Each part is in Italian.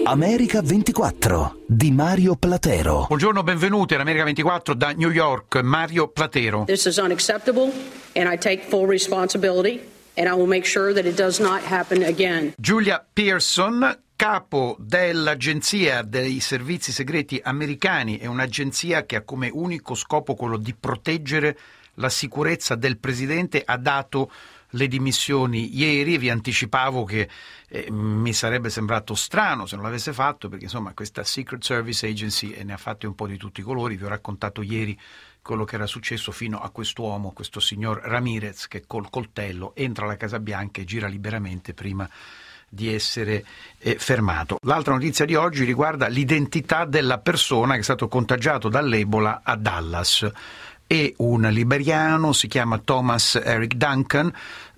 America 24 di Mario Platero. Buongiorno, benvenuti all'America 24 da New York, Mario Platero. This is unacceptable and I take full responsibility and I will make sure that it does not happen again. Julia Pearson, capo dell'Agenzia dei Servizi Segreti Americani, è un'agenzia che ha come unico scopo quello di proteggere la sicurezza del presidente, ha dato le dimissioni ieri. Vi anticipavo che mi sarebbe sembrato strano se non l'avesse fatto, perché insomma questa Secret Service Agency ne ha fatte un po' di tutti i colori. Vi ho raccontato ieri quello che era successo fino a quest'uomo, questo signor Ramirez, che col coltello entra alla Casa Bianca e gira liberamente prima di essere fermato. L'altra notizia di oggi riguarda l'identità della persona che è stato contagiato dall'Ebola a Dallas. È un liberiano, si chiama Thomas Eric Duncan,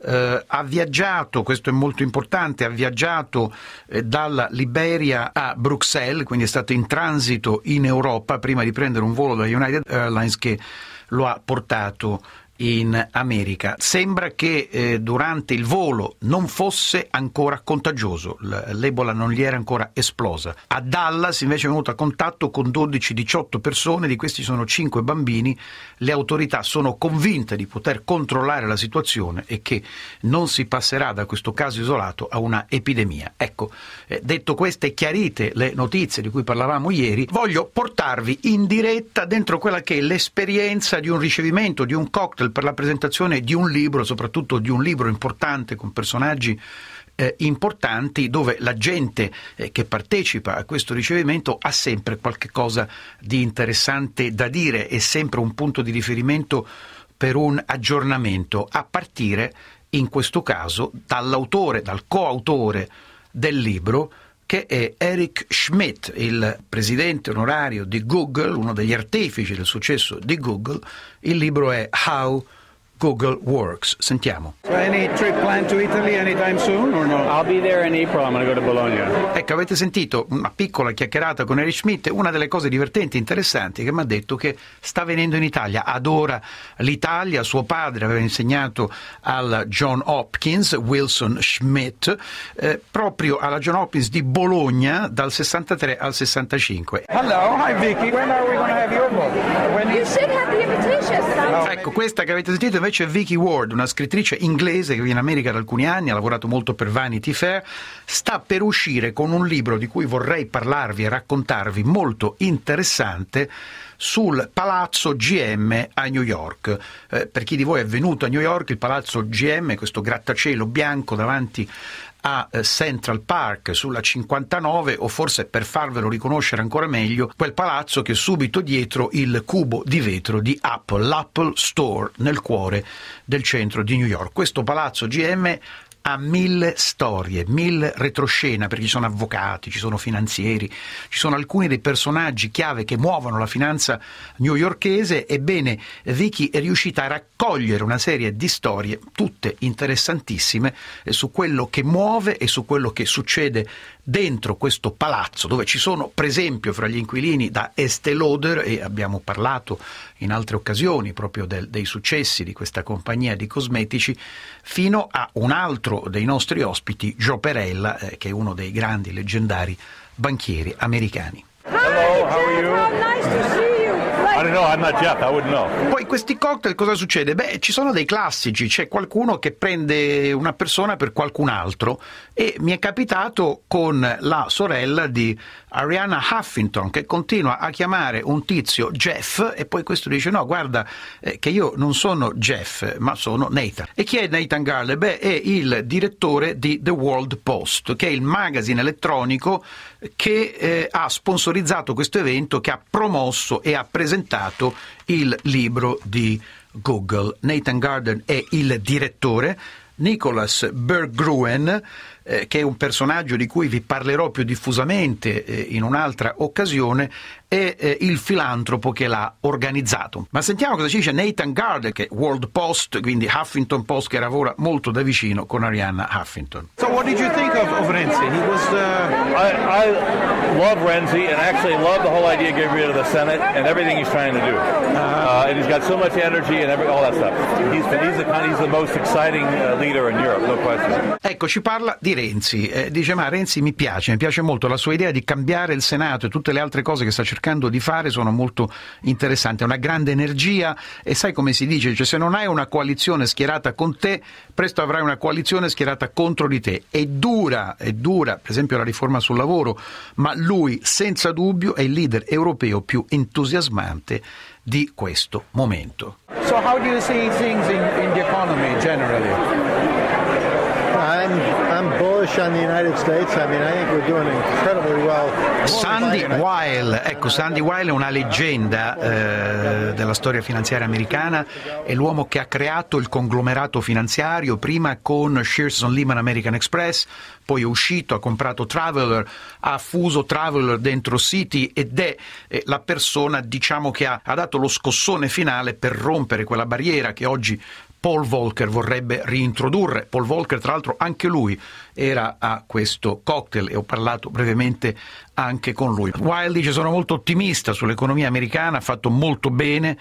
ha viaggiato, questo è molto importante, ha viaggiato dalla Liberia a Bruxelles, quindi è stato in transito in Europa prima di prendere un volo dalla United Airlines che lo ha portato in America. Sembra che durante il volo non fosse ancora contagioso, l'Ebola non gli era ancora esplosa. A Dallas invece è venuto a contatto con 12-18 persone, di questi sono 5 bambini. Le autorità sono convinte di poter controllare la situazione e che non si passerà da questo caso isolato a una epidemia. Ecco, detto questo e chiarite le notizie di cui parlavamo ieri, voglio portarvi in diretta dentro quella che è l'esperienza di un ricevimento di un cocktail per la presentazione di un libro, soprattutto di un libro importante con personaggi importanti, dove la gente che partecipa a questo ricevimento ha sempre qualche cosa di interessante da dire, è sempre un punto di riferimento per un aggiornamento, a partire in questo caso dall'autore, dal coautore del libro, che è Eric Schmidt, il presidente onorario di Google, uno degli artefici del successo di Google. Il libro è How Google Works. Sentiamo. So any trip planned to Italy anytime soon or no? I'll be there in April. I'm going to go to Bologna. Ecco, avete sentito una piccola chiacchierata con Eric Schmidt. Una delle cose divertenti e interessanti che mi ha detto che sta venendo in Italia, adora l'Italia. Suo padre aveva insegnato al John Hopkins, Wilson Schmidt, proprio alla John Hopkins di Bologna dal 63 al 65. Hello, hi Vicky. When are we going to have your book? You should have the invitation. Ecco, questa che avete sentito invece è Vicky Ward, una scrittrice inglese che vive in America da alcuni anni, ha lavorato molto per Vanity Fair, sta per uscire con un libro di cui vorrei parlarvi e raccontarvi, molto interessante, sul Palazzo GM a New York. Per chi di voi è venuto a New York, il Palazzo GM, questo grattacielo bianco davanti a Central Park sulla 59, o forse, per farvelo riconoscere ancora meglio, quel palazzo che è subito dietro il cubo di vetro di Apple, l'Apple Store, nel cuore del centro di New York. Questo palazzo GM ha 1000 storie, 1000 retroscena, perché ci sono avvocati, ci sono finanzieri, ci sono alcuni dei personaggi chiave che muovono la finanza newyorkese. Ebbene, Vicky è riuscita a raccogliere una serie di storie, tutte interessantissime, su quello che muove e su quello che succede dentro questo palazzo, dove ci sono, per esempio, fra gli inquilini da Estée Lauder, e abbiamo parlato in altre occasioni proprio dei successi di questa compagnia di cosmetici, fino a un altro dei nostri ospiti, Joe Perella, che è uno dei grandi, leggendari banchieri americani. Hello, how are you? How nice to see you. I don't know, I'm not Jeff, I wouldn't know. Poi questi cocktail cosa succede? Beh, ci sono dei classici, c'è qualcuno che prende una persona per qualcun altro, e mi è capitato con la sorella di Arianna Huffington, che continua a chiamare un tizio Jeff, e poi questo dice: no, guarda, che io non sono Jeff, ma sono Nathan. E chi è Nathan Garley? Beh, è il direttore di The World Post, che è il magazine elettronico che ha sponsorizzato questo evento, che ha promosso e ha presentato il libro di Google. Nathan Garden è il direttore. Nicholas Berggruen, che è un personaggio di cui vi parlerò più diffusamente in un'altra occasione, è il filantropo che l'ha organizzato. Ma sentiamo cosa ci dice Nathan Garden, che è World Post, quindi Huffington Post, che lavora molto da vicino con Arianna Huffington. So what did you think of Renzi? He was I love Renzi, and actually love the whole idea of getting rid of the Senate and everything he's trying to do. And he's got so much energy and all that stuff. He's the most exciting leader in Europe, no question. Ecco, ci parla di Renzi, dice ma Renzi mi piace molto, la sua idea di cambiare il Senato e tutte le altre cose che sta cercando di fare sono molto interessanti, ha una grande energia e sai come si dice, cioè, se non hai una coalizione schierata con te, presto avrai una coalizione schierata contro di te. È dura, per esempio la riforma sul lavoro, ma lui senza dubbio è il leader europeo più entusiasmante di questo momento. So how do you see things in the economy generally? I'm bullish on the United States. I mean, I think we're doing incredibly well. Sandy Weill, ecco, Sandy Weill è una leggenda della storia finanziaria americana, è l'uomo che ha creato il conglomerato finanziario, prima con Shearson Lehman American Express, poi è uscito, ha comprato Traveler, ha fuso Traveler dentro Citi ed è la persona, diciamo, che ha dato lo scossone finale per rompere quella barriera che oggi Paul Volcker vorrebbe reintrodurre. Paul Volcker, tra l'altro, anche lui era a questo cocktail e ho parlato brevemente anche con lui. Weill dice: sono molto ottimista sull'economia americana, ha fatto molto bene,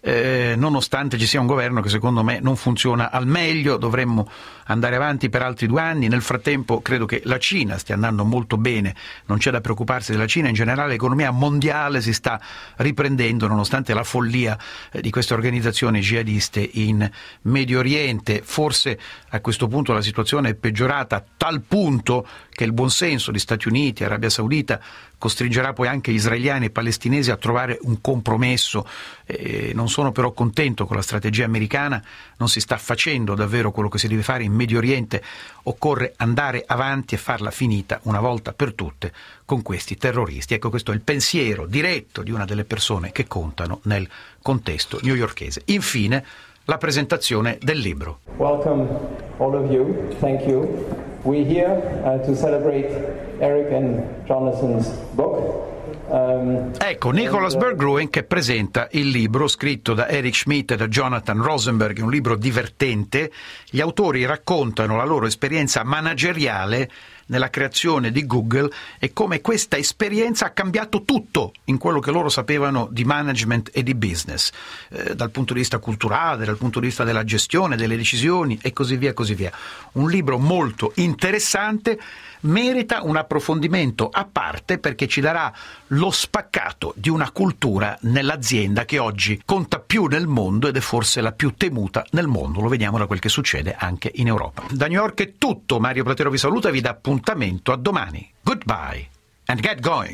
nonostante ci sia un governo che secondo me non funziona al meglio, dovremmo andare avanti per altri 2 anni. Nel frattempo credo che la Cina stia andando molto bene, non c'è da preoccuparsi della Cina, in generale l'economia mondiale si sta riprendendo nonostante la follia di queste organizzazioni jihadiste in Medio Oriente. Forse a questo punto la situazione è peggiorata a tal punto che il buonsenso di Stati Uniti e Arabia Saudita costringerà poi anche israeliani e palestinesi a trovare un compromesso. Non sono però contento con la strategia americana, non si sta facendo davvero quello che si deve fare in Medio Oriente, occorre andare avanti e farla finita una volta per tutte con questi terroristi. Ecco, questo è il pensiero diretto di una delle persone che contano nel contesto newyorkese. Infine, la presentazione del libro. Welcome all of you. Thank you. We're here to celebrate Eric and Jonathan's book. Ecco, Nicholas Berggruen che presenta il libro scritto da Eric Schmidt e da Jonathan Rosenberg, un libro divertente. Gli autori raccontano la loro esperienza manageriale nella creazione di Google e come questa esperienza ha cambiato tutto in quello che loro sapevano di management e di business, dal punto di vista culturale, dal punto di vista della gestione, delle decisioni e così via, così via. Un libro molto interessante, merita un approfondimento a parte perché ci darà lo spaccato di una cultura nell'azienda che oggi conta più nel mondo ed è forse la più temuta nel mondo. Lo vediamo da quel che succede anche in Europa. Da New York è tutto, Mario Platero vi saluta e vi dà appuntamento a domani. Goodbye and get going!